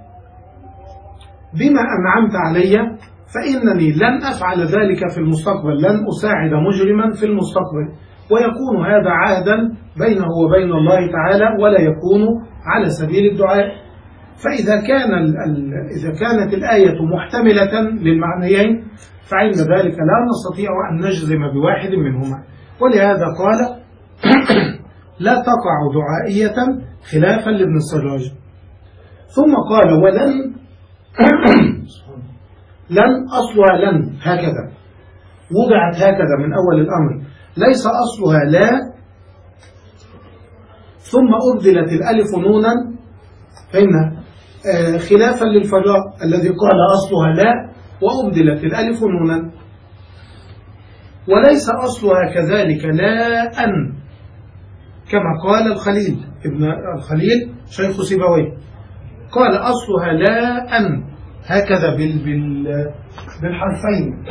بما أنعمت علي فإنني لن أفعل ذلك في المستقبل، لن أساعد مجرما في المستقبل، ويكون هذا عهدا بينه وبين الله تعالى ولا يكون على سبيل الدعاء. فإذا كان إذا كانت الآية محتملة للمعنيين فعند ذلك لا نستطيع أن نجزم بواحد منهما، ولهذا قال لا تقع دعائية خلافا لابن السراج. ثم قال ولن لن أصلها لن هكذا، وضعت هكذا من أول الأمر، ليس أصلها لا ثم أبدلت الألف نونا، فإن خلافا للفراء الذي قال أصلها لا وأبدلت الألف نونا. وليس أصلها كذلك لا أن، كما قال الخليل ابن الخليل شيخ سيبويه، قال أصلها لا أن هكذا بال بال بالحرفين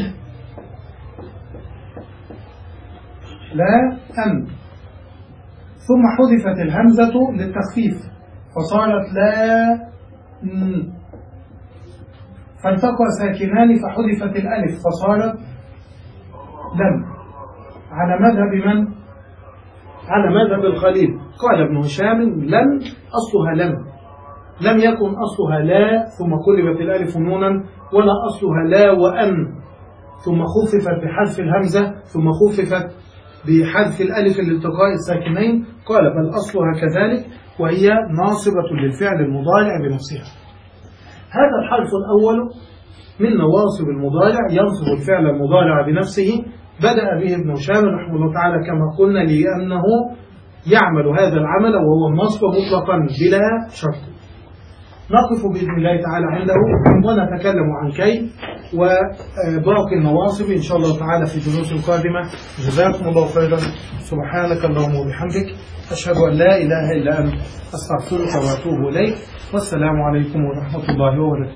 لا أن، ثم حذفت الهمزة للتخفيف فصارت لا م، فالتقى ساكنان فحذفت الألف فصارت لم، على مذهب من؟ على مذهب الخليل. قال ابن هشام لن أصلها لم، لم يكن أصلها لا ثم قلبت الألف نونا، ولا أصلها لا وأن ثم خففت بحذف الهمزة ثم خففت بحذف الألف لالتقاء الساكنين، قال بل أصلها كذلك وهي ناصبة للفعل المضارع بنفسها. هذا الحرف الأول من نواصب المضارع ينصب الفعل المضارع بنفسه، بدأ به ابن هشام رحمه الله تعالى كما قلنا لأنه يعمل هذا العمل وهو النصب مطلقا بلا شرط. نقف بإذن الله تعالى عنده ونتكلم عن كي وباقي النواصب إن شاء الله تعالى في الدروس القادمة. جزاكم الله خيرا، سبحانك اللهم وبحمدك، أشهد أن لا إله إلا أنت، أستغفرك وأتوب إليك، والسلام عليكم ورحمة الله وبركاته.